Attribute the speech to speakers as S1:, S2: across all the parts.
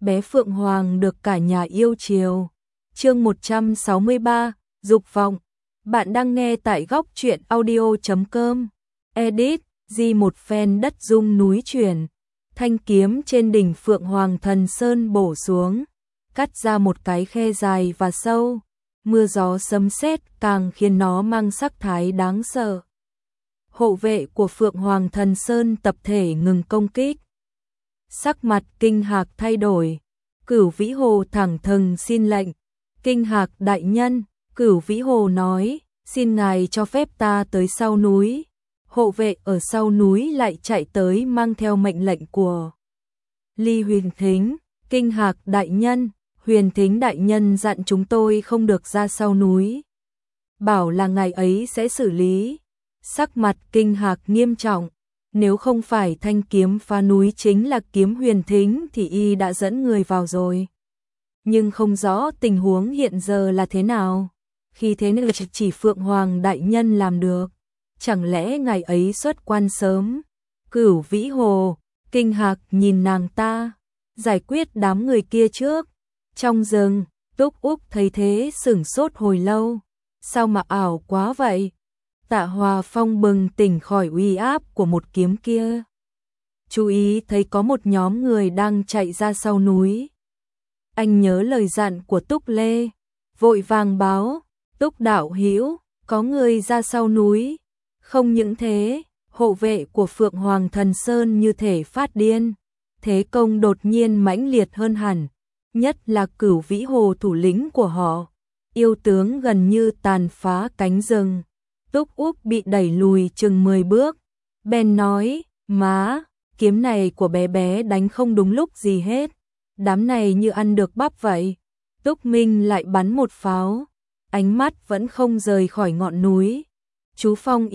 S1: bé Phượng Hoàng được cả nhà yêu chiều. Chương 163, Dục vọng. Bạn đang nghe tại góc truyện audio.com. Edit, một phen đất rung núi chuyển. Thanh kiếm trên đỉnh Phượng Hoàng Thần Sơn bổ xuống, cắt ra một cái khe dài và sâu. Mưa gió sấm sét càng khiến nó mang sắc thái đáng sợ. Hộ vệ của Phượng Hoàng Thần Sơn tập thể ngừng công kích. Sắc mặt Kinh Hạc thay đổi. Cửu Vĩ Hồ thẳng thừng xin lệnh. Kinh Hạc đại nhân, Cửu Vĩ Hồ nói, xin ngài cho phép ta tới sau núi. Hộ vệ ở sau núi lại chạy tới mang theo mệnh lệnh của Ly Huyền Thính. Kinh Hạc đại nhân, Huyền Thính đại nhân dặn chúng tôi không được ra sau núi. Bảo là ngài ấy sẽ xử lý. Sắc mặt Kinh Hạc nghiêm trọng. Nếu không phải thanh kiếm phá núi chính là kiếm Huyền Thính thì y đã dẫn người vào rồi. Nhưng không rõ tình huống hiện giờ là thế nào. Khi thế này chỉ Phượng Hoàng đại nhân làm được. Chẳng lẽ ngài ấy xuất quan sớm? Cửu Vĩ Hồ, Kinh Hạc nhìn nàng ta. Giải quyết đám người kia trước. Trong rừng, Túc Úc thấy thế sửng sốt hồi lâu. Sao mà ảo quá vậy? Tạ Hòa Phong bừng tỉnh khỏi uy áp của một kiếm kia. Chú ý thấy có một nhóm người đang chạy ra sau núi. Anh nhớ lời dặn của Túc Lê, vội vàng báo, Túc đạo hữu, có người ra sau núi. Không những thế, hộ vệ của Phượng Hoàng Thần Sơn như thể phát điên. Thế công đột nhiên mãnh liệt hơn hẳn, nhất là Cửu Vĩ Hồ thủ lĩnh của họ. Yêu tướng gần như tàn phá cánh rừng. Túc Úc bị đẩy lùi chừng 10 bước. Ben nói, má, kiếm này của bé bé đánh không đúng lúc gì hết. Đám này như ăn được bắp vậy. Túc Minh lại bắn một pháo. Ánh mắt vẫn không rời khỏi ngọn núi. Chú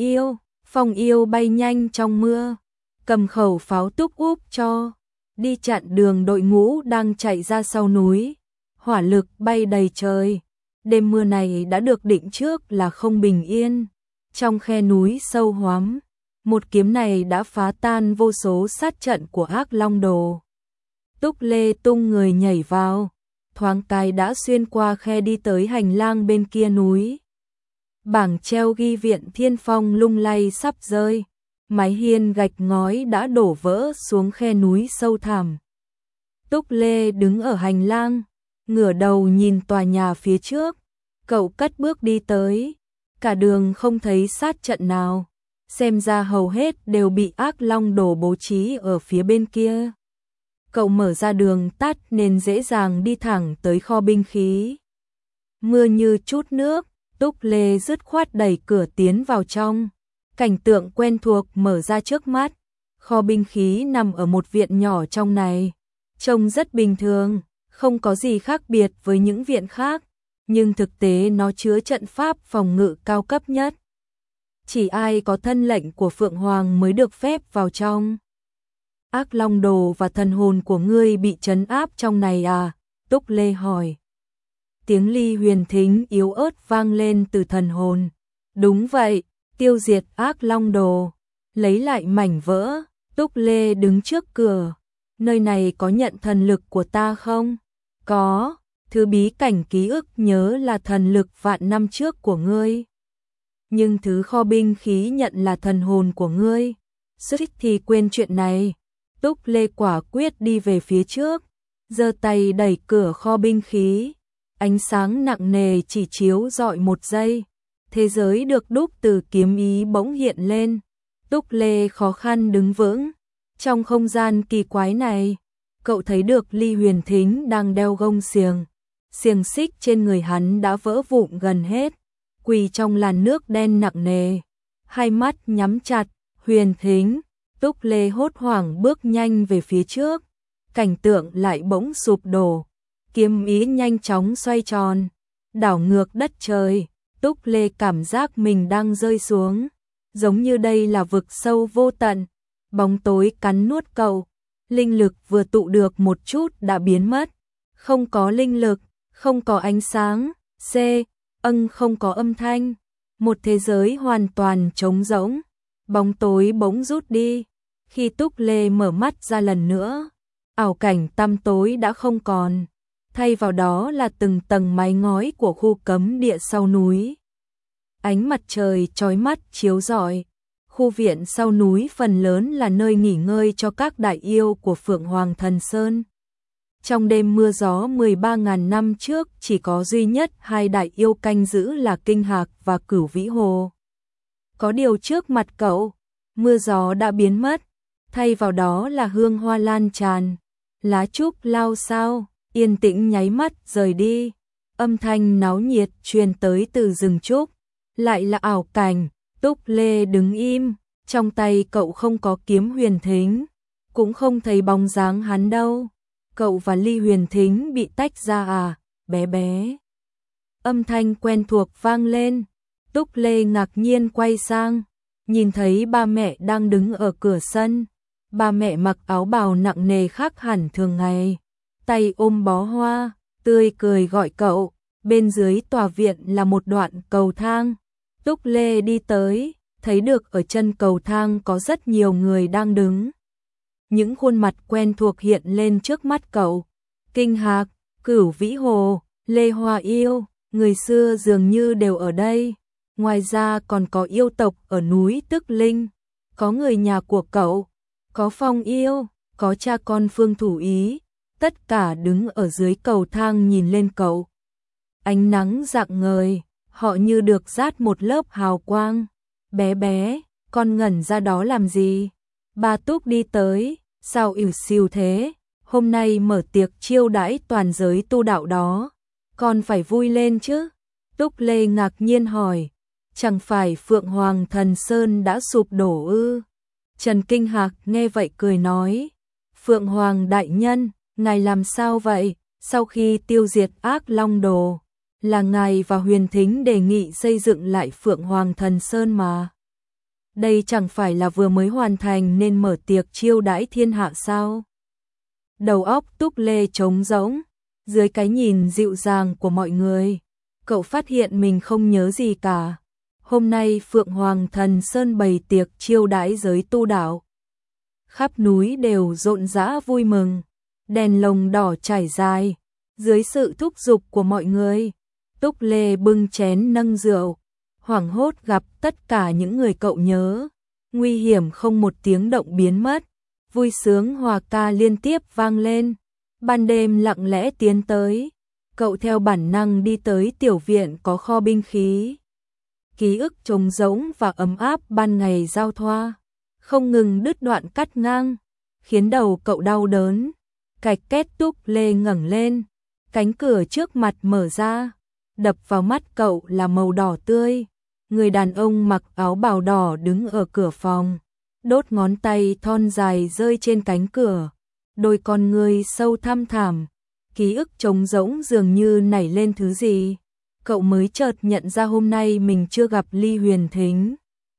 S1: Phong yêu bay nhanh trong mưa. Cầm khẩu pháo Túc Úc cho. Đi chặn đường đội ngũ đang chạy ra sau núi. Hỏa lực bay đầy trời. Đêm mưa này đã được định trước là không bình yên. Trong khe núi sâu hoắm, một kiếm này đã phá tan vô số sát trận của Ác Long Đồ. Túc Lê tung người nhảy vào, thoáng cái đã xuyên qua khe đi tới hành lang bên kia núi. Bảng treo ghi Viện Thiên Phong lung lay sắp rơi, mái hiên gạch ngói đã đổ vỡ xuống khe núi sâu thẳm. Túc Lê đứng ở hành lang, ngửa đầu nhìn tòa nhà phía trước, cậu cất bước đi tới. Cả đường không thấy sát trận nào, xem ra hầu hết đều bị Ác Long Đồ bố trí ở phía bên kia. Cậu mở ra đường tắt nên dễ dàng đi thẳng tới kho binh khí. Mưa như chút nước, Túc Lê dứt khoát đẩy cửa tiến vào trong. Cảnh tượng quen thuộc mở ra trước mắt. Kho binh khí nằm ở một viện nhỏ trong này. Trông rất bình thường, không có gì khác biệt với những viện khác. Nhưng thực tế nó chứa trận pháp phòng ngự cao cấp nhất. Chỉ ai có thân lệnh của Phượng Hoàng mới được phép vào trong. Ác Long Đồ và thần hồn của ngươi bị trấn áp trong này à? Túc Lê hỏi. Tiếng Ly Huyền Thính yếu ớt vang lên từ thần hồn. Đúng vậy, tiêu diệt Ác Long Đồ. Lấy lại mảnh vỡ, Túc Lê đứng trước cửa. Nơi này có nhận thần lực của ta không? Có. Thứ bí cảnh ký ức nhớ là thần lực vạn năm trước của ngươi. Nhưng thứ kho binh khí nhận là thần hồn của ngươi. Suýt thì quên chuyện này. Túc Lê quả quyết đi về phía trước, giơ tay đẩy cửa kho binh khí. Ánh sáng nặng nề chỉ chiếu rọi một giây. Thế giới được đúc từ kiếm ý bỗng hiện lên. Túc Lê khó khăn đứng vững. Trong không gian kỳ quái này, cậu thấy được Ly Huyền Thính đang đeo gông xiềng. Xiềng xích trên người hắn đã vỡ vụn gần hết, quỳ trong làn nước đen nặng nề, hai mắt nhắm chặt. Huyền Thính, Túc Lê hốt hoảng bước nhanh về phía trước, cảnh tượng lại bỗng sụp đổ, kiếm ý nhanh chóng xoay tròn, đảo ngược đất trời. Túc Lê cảm giác mình đang rơi xuống, giống như đây là vực sâu vô tận, bóng tối cắn nuốt cậu, linh lực vừa tụ được một chút đã biến mất, không có linh lực. Không có ánh sáng, không có âm thanh, một thế giới hoàn toàn trống rỗng, bóng tối bỗng rút đi. Khi Túc Lê mở mắt ra lần nữa, ảo cảnh tăm tối đã không còn, thay vào đó là từng tầng mái ngói của khu cấm địa sau núi. Ánh mặt trời chói mắt chiếu rọi, khu viện sau núi phần lớn là nơi nghỉ ngơi cho các đại yêu của Phượng Hoàng Thần Sơn. Trong đêm mưa gió 13.000 năm trước chỉ có duy nhất hai đại yêu canh giữ là Kinh Hạc và Cửu Vĩ Hồ. Có điều trước mặt cậu, mưa gió đã biến mất, thay vào đó là hương hoa lan tràn, lá trúc lao xao, yên tĩnh nháy mắt rời đi. Âm thanh náo nhiệt truyền tới từ rừng trúc, lại là ảo cảnh. Túc Lê đứng im, trong tay cậu không có kiếm Huyền Thính, cũng không thấy bóng dáng hắn đâu. Cậu và Ly Huyền Thính bị tách ra à, bé bé. Âm thanh quen thuộc vang lên, Túc Lê ngạc nhiên quay sang, nhìn thấy ba mẹ đang đứng ở cửa sân. Ba mẹ mặc áo bào nặng nề khác hẳn thường ngày, tay ôm bó hoa, tươi cười gọi cậu. Bên dưới tòa viện là một đoạn cầu thang. Túc Lê đi tới, thấy được ở chân cầu thang có rất nhiều người đang đứng. Những khuôn mặt quen thuộc hiện lên trước mắt cậu. Kinh Hạc, Cửu Vĩ Hồ, Lê Hoa Yêu, người xưa dường như đều ở đây. Ngoài ra còn có yêu tộc ở núi Tức Linh, có người nhà của cậu, có Phong Yêu, có cha con Phương Thủ Ý, tất cả đứng ở dưới cầu thang nhìn lên cậu. Ánh nắng rạng ngời, họ như được dát một lớp hào quang. Bé bé, con ngẩn ra đó làm gì? Ba Túc đi tới, sao ỉu xìu thế? Hôm nay mở tiệc chiêu đãi toàn giới tu đạo đó, con phải vui lên chứ? Túc Lê ngạc nhiên hỏi, chẳng phải Phượng Hoàng Thần Sơn đã sụp đổ ư? Trần Kinh Hạc nghe vậy cười nói, Phượng Hoàng đại nhân, ngài làm sao vậy? Sau khi tiêu diệt ác long đồ, là ngài và Huyền Thính đề nghị xây dựng lại Phượng Hoàng Thần Sơn mà. Đây chẳng phải là vừa mới hoàn thành nên mở tiệc chiêu đãi thiên hạ sao? Đầu óc Túc Lê trống rỗng, dưới cái nhìn dịu dàng của mọi người, cậu phát hiện mình không nhớ gì cả. Hôm nay Phượng Hoàng Thần Sơn bày tiệc chiêu đãi giới tu đạo. Khắp núi đều rộn rã vui mừng, đèn lồng đỏ trải dài, dưới sự thúc giục của mọi người. Túc Lê bưng chén nâng rượu, hoảng hốt gặp tất cả những người cậu nhớ. Nguy hiểm không một tiếng động biến mất, vui sướng hòa ca liên tiếp vang lên. Ban đêm lặng lẽ tiến tới, cậu theo bản năng đi tới tiểu viện có kho binh khí. Ký ức trống rỗng và ấm áp ban ngày giao thoa, không ngừng đứt đoạn cắt ngang, khiến đầu cậu đau đớn. Cạch két. Túc Lê ngẩng lên, cánh cửa trước mặt mở ra, đập vào mắt cậu là màu đỏ tươi. Người đàn ông mặc áo bào đỏ đứng ở cửa phòng, đốt ngón tay thon dài rơi trên cánh cửa, đôi con ngươi sâu thăm thẳm. Ký ức trống rỗng dường như nảy lên thứ gì. Cậu mới chợt nhận ra hôm nay mình chưa gặp Ly Huyền Thính.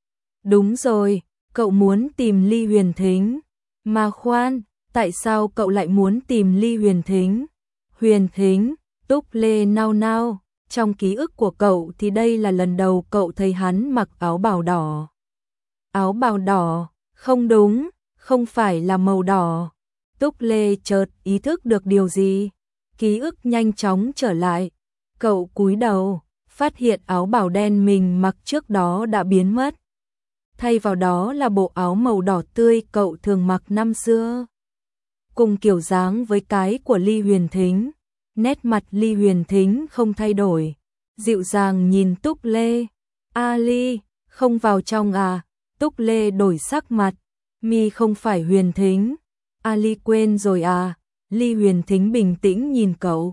S1: Đúng rồi, cậu muốn tìm Ly Huyền Thính. Mà khoan, tại sao cậu lại muốn tìm Ly Huyền Thính? Huyền Thính, Túc Lê nao nao, trong ký ức của cậu thì đây là lần đầu cậu thấy hắn mặc áo bào đỏ. Áo bào đỏ, không đúng, không phải là màu đỏ. Túc Lê chợt ý thức được điều gì, ký ức nhanh chóng trở lại. Cậu cúi đầu, phát hiện áo bào đen mình mặc trước đó đã biến mất. Thay vào đó là bộ áo màu đỏ tươi cậu thường mặc năm xưa. Cùng kiểu dáng với cái của Ly Huyền Thính, nét mặt Ly Huyền Thính không thay đổi, dịu dàng nhìn Túc Lê. A Ly, không vào trong à? Túc Lê đổi sắc mặt, mi không phải Huyền Thính. A Ly quên rồi à? Ly Huyền Thính bình tĩnh nhìn cậu.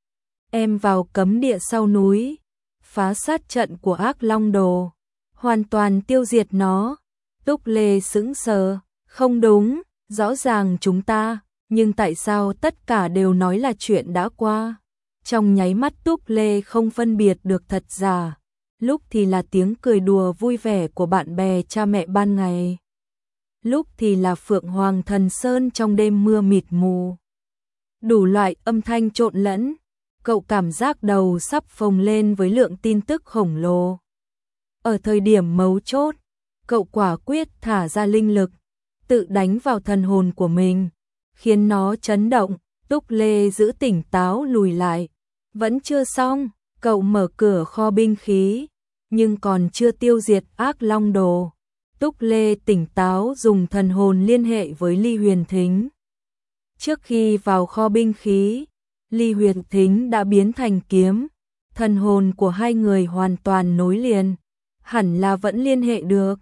S1: Em vào cấm địa sau núi, phá sát trận của ác long đồ, hoàn toàn tiêu diệt nó. Túc Lê sững sờ, không đúng, rõ ràng chúng ta, nhưng tại sao tất cả đều nói là chuyện đã qua? Trong nháy mắt Túc Lê không phân biệt được thật giả, lúc thì là tiếng cười đùa vui vẻ của bạn bè cha mẹ ban ngày, lúc thì là Phượng Hoàng Thần Sơn trong đêm mưa mịt mù. Đủ loại âm thanh trộn lẫn, cậu cảm giác đầu sắp phồng lên với lượng tin tức khổng lồ. Ở thời điểm mấu chốt, cậu quả quyết thả ra linh lực, tự đánh vào thần hồn của mình, khiến nó chấn động. Túc Lê giữ tỉnh táo lùi lại. Vẫn chưa xong, cậu mở cửa kho binh khí, nhưng còn chưa tiêu diệt ác long đồ. Túc Lê tỉnh táo dùng thần hồn liên hệ với Ly Huyền Thính. Trước khi vào kho binh khí, Ly Huyền Thính đã biến thành kiếm, thần hồn của hai người hoàn toàn nối liền, hẳn là vẫn liên hệ được.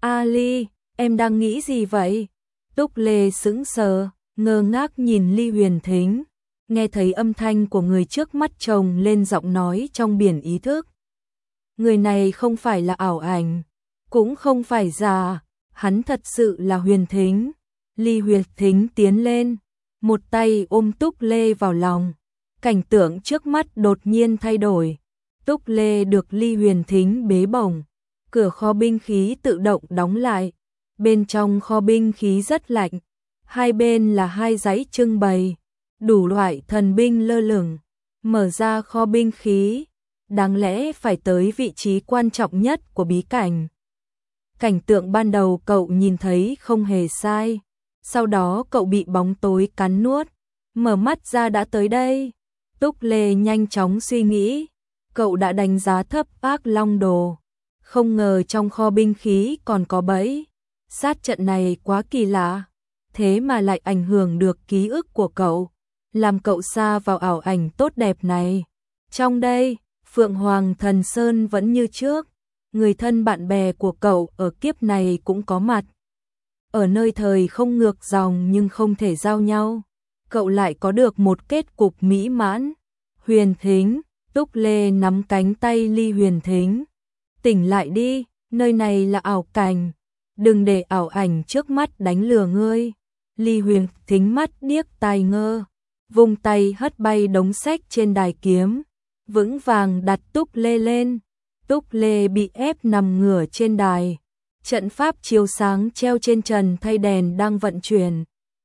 S1: Ly, em đang nghĩ gì vậy? Túc Lê sững sờ, ngơ ngác nhìn Ly Huyền Thính, nghe thấy âm thanh của người trước mắt chồng lên giọng nói trong biển ý thức. Người này không phải là ảo ảnh, cũng không phải giả, hắn thật sự là Huyền Thính. Ly Huyền Thính tiến lên, một tay ôm Túc Lê vào lòng. Cảnh tượng trước mắt đột nhiên thay đổi. Túc Lê được Ly Huyền Thính bế bổng, cửa kho binh khí tự động đóng lại. Bên trong kho binh khí rất lạnh, hai bên là hai dãy trưng bày, đủ loại thần binh lơ lửng. Mở ra kho binh khí, đáng lẽ phải tới vị trí quan trọng nhất của bí cảnh. Cảnh tượng ban đầu cậu nhìn thấy không hề sai, sau đó cậu bị bóng tối cắn nuốt, mở mắt ra đã tới đây. Túc Lê nhanh chóng suy nghĩ, cậu đã đánh giá thấp ác long đồ, không ngờ trong kho binh khí còn có bẫy. Sát trận này quá kỳ lạ, thế mà lại ảnh hưởng được ký ức của cậu, làm cậu sa vào ảo ảnh tốt đẹp này. Trong đây, Phượng Hoàng Thần Sơn vẫn như trước, người thân bạn bè của cậu ở kiếp này cũng có mặt. Ở nơi thời không ngược dòng nhưng không thể giao nhau, cậu lại có được một kết cục mỹ mãn. Huyền Thính, Túc Lê nắm cánh tay Ly Huyền Thính. Tỉnh lại đi, nơi này là ảo cảnh, đừng để ảo ảnh trước mắt đánh lừa ngươi. Ly Huyền Thính mắt điếc tai ngơ, vung tay hất bay đống sách trên đài kiếm, vững vàng đặt Túc Lê lên. Túc Lê bị ép nằm ngửa trên đài, trận pháp chiếu sáng treo trên trần thay đèn đang vận chuyển,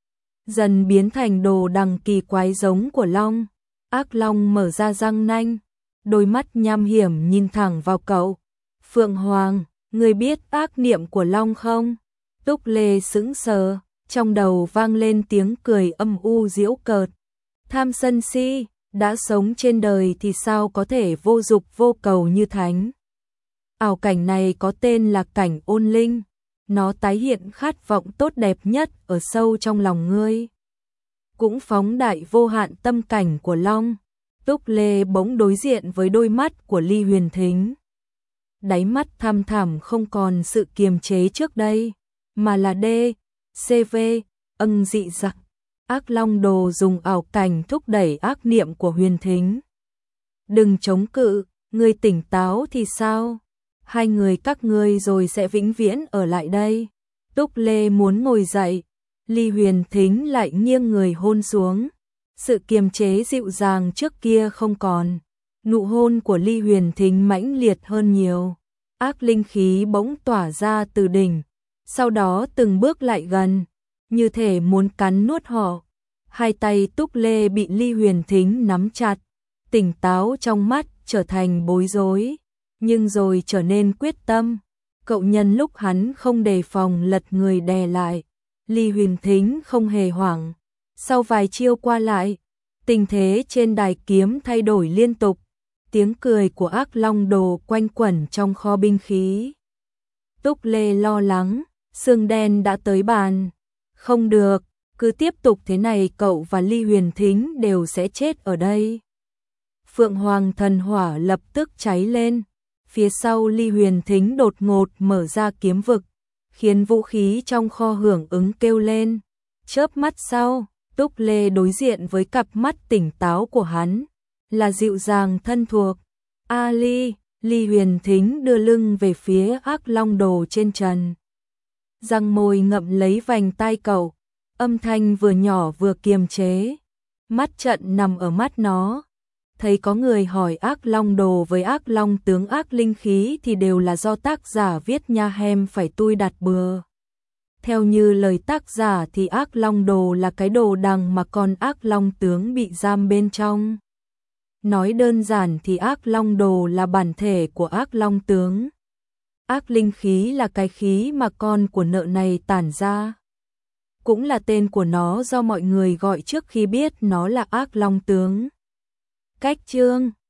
S1: dần biến thành đồ đằng kỳ quái giống của long. Ác long mở ra răng nanh, đôi mắt nham hiểm nhìn thẳng vào cậu. Phượng Hoàng, ngươi biết ác niệm của long không? Túc Lê sững sờ, trong đầu vang lên tiếng cười âm u giễu cợt. Tham sân si, đã sống trên đời thì sao có thể vô dục vô cầu như thánh. Ảo cảnh này có tên là cảnh ôn linh, nó tái hiện khát vọng tốt đẹp nhất ở sâu trong lòng ngươi, cũng phóng đại vô hạn tâm cảnh của long. Túc Lê bỗng đối diện với đôi mắt của Ly Huyền Thính. Đáy mắt thăm thẳm không còn sự kiềm chế trước đây, mà là D.C.V. dị giặc. Ác long đồ dùng ảo cảnh thúc đẩy ác niệm của Huyền Thính. Đừng chống cự, ngươi tỉnh táo thì sao? Hai người các ngươi rồi sẽ vĩnh viễn ở lại đây. Túc Lê muốn ngồi dậy, Ly Huyền Thính lại nghiêng người hôn xuống. Sự kiềm chế dịu dàng trước kia không còn. Nụ hôn của Ly Huyền Thính mãnh liệt hơn nhiều. Ác linh khí bỗng tỏa ra từ đỉnh, sau đó từng bước lại gần, như thể muốn cắn nuốt họ. Hai tay Túc Lê bị Ly Huyền Thính nắm chặt, tỉnh táo trong mắt trở thành bối rối, nhưng rồi trở nên quyết tâm. Cậu nhân lúc hắn không đề phòng lật người đè lại. Ly Huyền Thính không hề hoảng. Sau vài chiêu qua lại, tình thế trên đài kiếm thay đổi liên tục. Tiếng cười của ác long đồ quanh quẩn trong kho binh khí. Túc Lê lo lắng, xương đen đã tới bàn. Không được, cứ tiếp tục thế này cậu và Ly Huyền Thính đều sẽ chết ở đây. Phượng Hoàng thần hỏa lập tức cháy lên. Phía sau Ly Huyền Thính đột ngột mở ra kiếm vực, khiến vũ khí trong kho hưởng ứng kêu lên. Chớp mắt sau, Túc Lê đối diện với cặp mắt tỉnh táo của hắn, là dịu dàng thân thuộc. Ly Huyền Thính đưa lưng về phía ác long đồ trên trần. Răng môi ngậm lấy vành tai cậu, âm thanh vừa nhỏ vừa kiềm chế. Mắt trận nằm ở mắt nó. Thấy có người hỏi ác long đồ với ác long tướng ác linh khí thì đều là do tác giả viết nha hem phải tui đặt bừa. Theo như lời tác giả thì ác long đồ là cái đồ đằng mà con ác long tướng bị giam bên trong. Nói đơn giản thì ác long đồ là bản thể của ác long tướng. Ác linh khí là cái khí mà con của nợ này tản ra. cũng là tên của nó do mọi người gọi trước khi biết nó là Ác Long tướng. Cách chương